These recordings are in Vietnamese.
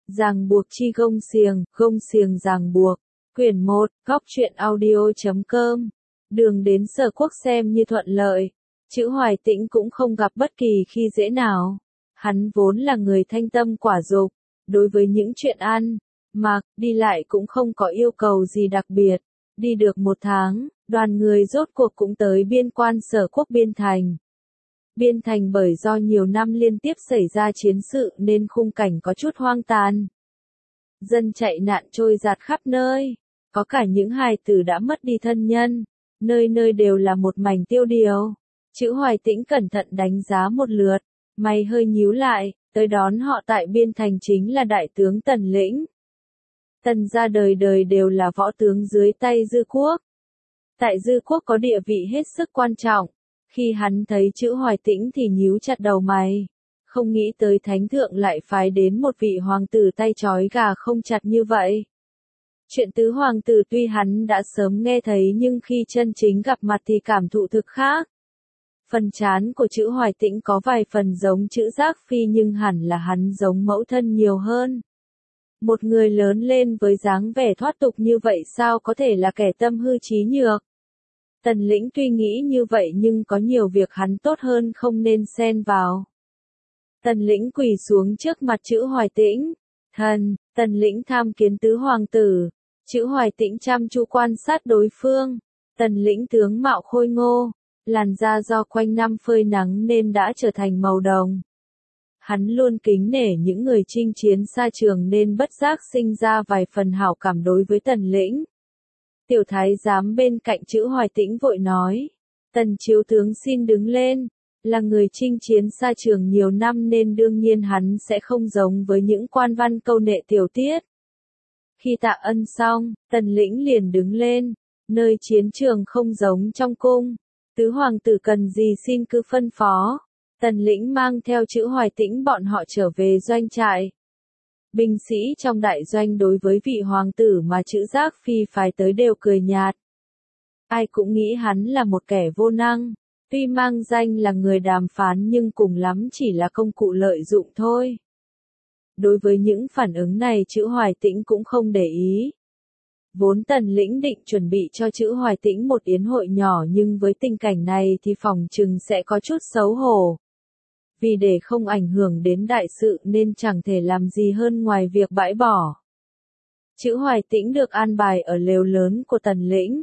Ràng buộc chi gông xiềng ràng buộc. Quyển 1, góc truyện audio.com. Đường đến Sở Quốc xem như thuận lợi. Chữ Hoài Tĩnh cũng không gặp bất kỳ khi dễ nào. Hắn vốn là người thanh tâm quả dục, đối với những chuyện ăn, mặc, đi lại cũng không có yêu cầu gì đặc biệt. Đi được 1 tháng, đoàn người rốt cuộc cũng tới biên quan Sở Quốc Biên Thành. Biên Thành bởi do nhiều năm liên tiếp xảy ra chiến sự nên khung cảnh có chút hoang tàn. Dân chạy nạn trôi dạt khắp nơi, có cả những hài tử đã mất đi thân nhân, nơi nơi đều là một mảnh tiêu điều. Chữ Hoài Tĩnh cẩn thận đánh giá một lượt, mày hơi nhíu lại, tới đón họ tại Biên Thành chính là đại tướng Tần Lĩnh. Tần gia đời đời đều là võ tướng dưới tay Dư Quốc. Tại Dư Quốc có địa vị hết sức quan trọng. Khi hắn thấy chữ Hoài Tĩnh thì nhíu chặt đầu mày. Không nghĩ tới thánh thượng lại phái đến một vị hoàng tử tay trói gà không chặt như vậy. Chuyện tứ hoàng tử tuy hắn đã sớm nghe thấy nhưng khi chân chính gặp mặt thì cảm thụ thực khác. Phần trán của chữ Hoài Tĩnh có vài phần giống chữ Giác Phi nhưng hẳn là hắn giống mẫu thân nhiều hơn. Một người lớn lên với dáng vẻ thoát tục như vậy sao có thể là kẻ tâm hư trí nhược. Tần Lĩnh tuy nghĩ như vậy nhưng có nhiều việc hắn tốt hơn không nên xen vào. Tần Lĩnh quỳ xuống trước mặt chữ Hoài Tĩnh. Tần Lĩnh tham kiến tứ hoàng tử. Chữ Hoài Tĩnh chăm chú quan sát đối phương. Tần Lĩnh tướng mạo khôi ngô, làn da do quanh năm phơi nắng nên đã trở thành màu đồng. Hắn luôn kính nể những người chinh chiến xa trường nên bất giác sinh ra vài phần hảo cảm đối với Tần Lĩnh. Tiểu thái giám bên cạnh chữ Hoài Tĩnh vội nói, Tần chiếu tướng xin đứng lên, là người chinh chiến xa trường nhiều năm nên đương nhiên hắn sẽ không giống với những quan văn câu nệ tiểu tiết. Khi tạ ân xong, Tần Lĩnh liền đứng lên, nơi chiến trường không giống trong cung, tứ hoàng tử cần gì xin cứ phân phó. Tần Lĩnh mang theo chữ Hoài Tĩnh bọn họ trở về doanh trại. Binh sĩ trong đại doanh đối với vị hoàng tử mà chữ Giác Phi phái tới đều cười nhạt. Ai cũng nghĩ hắn là một kẻ vô năng, tuy mang danh là người đàm phán nhưng cùng lắm chỉ là công cụ lợi dụng thôi. Đối với những phản ứng này chữ Hoài Tĩnh cũng không để ý. Vốn Tần Lĩnh định chuẩn bị cho chữ Hoài Tĩnh một yến hội nhỏ nhưng với tình cảnh này thì phòng chừng sẽ có chút xấu hổ. Vì để không ảnh hưởng đến đại sự nên chẳng thể làm gì hơn ngoài việc bãi bỏ. Chữ Hoài Tĩnh được an bài ở lều lớn của Tần Lĩnh.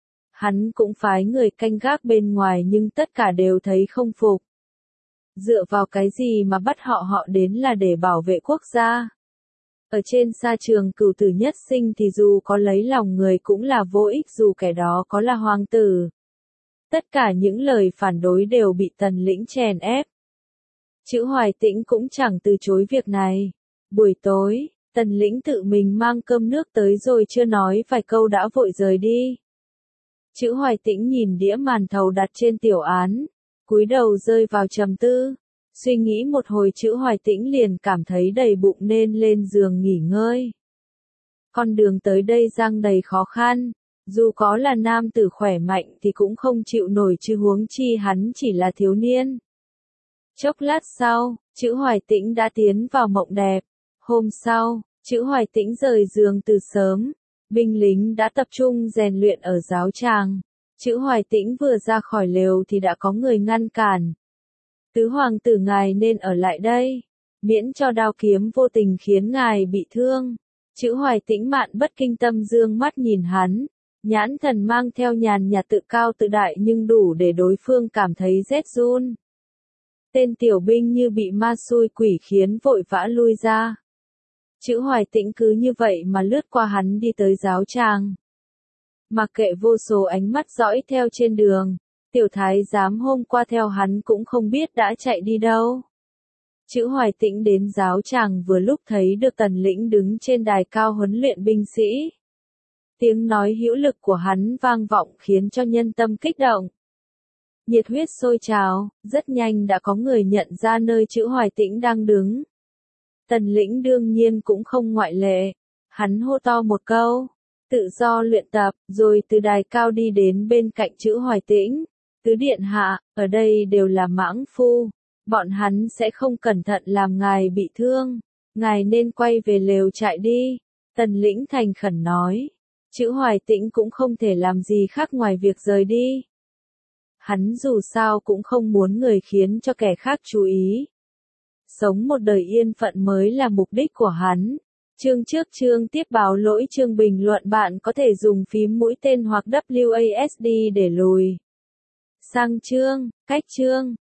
Hắn cũng phái người canh gác bên ngoài nhưng tất cả đều thấy không phục. Dựa vào cái gì mà bắt họ đến là để bảo vệ quốc gia. Ở trên sa trường cửu tử nhất sinh thì dù có lấy lòng người cũng là vô ích dù kẻ đó có là hoàng tử. Tất cả những lời phản đối đều bị Tần Lĩnh chèn ép. Chữ Hoài Tĩnh cũng chẳng từ chối việc này. Buổi tối, Tần Lĩnh tự mình mang cơm nước tới rồi chưa nói vài câu đã vội rời đi. Chữ Hoài Tĩnh nhìn đĩa màn thầu đặt trên tiểu án, cúi đầu rơi vào trầm tư. Suy nghĩ một hồi chữ Hoài Tĩnh liền cảm thấy đầy bụng nên lên giường nghỉ ngơi. Con đường tới đây giăng đầy khó khăn, dù có là nam tử khỏe mạnh thì cũng không chịu nổi chứ huống chi hắn chỉ là thiếu niên. Chốc lát sau, chữ Hoài Tĩnh đã tiến vào mộng đẹp. Hôm sau, chữ Hoài Tĩnh rời giường từ sớm. Binh lính đã tập trung rèn luyện ở giáo tràng. Chữ Hoài Tĩnh vừa ra khỏi lều thì đã có người ngăn cản. Tứ hoàng tử ngài nên ở lại đây, miễn cho đao kiếm vô tình khiến ngài bị thương. Chữ Hoài Tĩnh mạn bất kinh tâm dương mắt nhìn hắn. Nhãn thần mang theo nhàn nhạt tự cao tự đại nhưng đủ để đối phương cảm thấy rét run. Tên tiểu binh như bị ma xui quỷ khiến vội vã lui ra. Chữ Hoài Tĩnh cứ như vậy mà lướt qua hắn đi tới giáo tràng. Mặc kệ vô số ánh mắt dõi theo trên đường, tiểu thái giám hôm qua theo hắn cũng không biết đã chạy đi đâu. Chữ Hoài Tĩnh đến giáo tràng vừa lúc thấy được Tần Lĩnh đứng trên đài cao huấn luyện binh sĩ. Tiếng nói hữu lực của hắn vang vọng khiến cho nhân tâm kích động. Nhiệt huyết sôi trào, rất nhanh đã có người nhận ra nơi chữ Hoài Tĩnh đang đứng. Tần Lĩnh đương nhiên cũng không ngoại lệ. Hắn hô to một câu, tự do luyện tập, rồi từ đài cao đi đến bên cạnh chữ Hoài Tĩnh. Tứ điện hạ, ở đây đều là mãng phu. Bọn hắn sẽ không cẩn thận làm ngài bị thương. Ngài nên quay về lều trại đi. Tần Lĩnh thành khẩn nói. Chữ Hoài Tĩnh cũng không thể làm gì khác ngoài việc rời đi. Hắn dù sao cũng không muốn người khiến cho kẻ khác chú ý. Sống một đời yên phận mới là mục đích của hắn. Chương trước chương tiếp báo lỗi chương bình luận bạn có thể dùng phím mũi tên hoặc WASD để lùi sang chương, cách chương.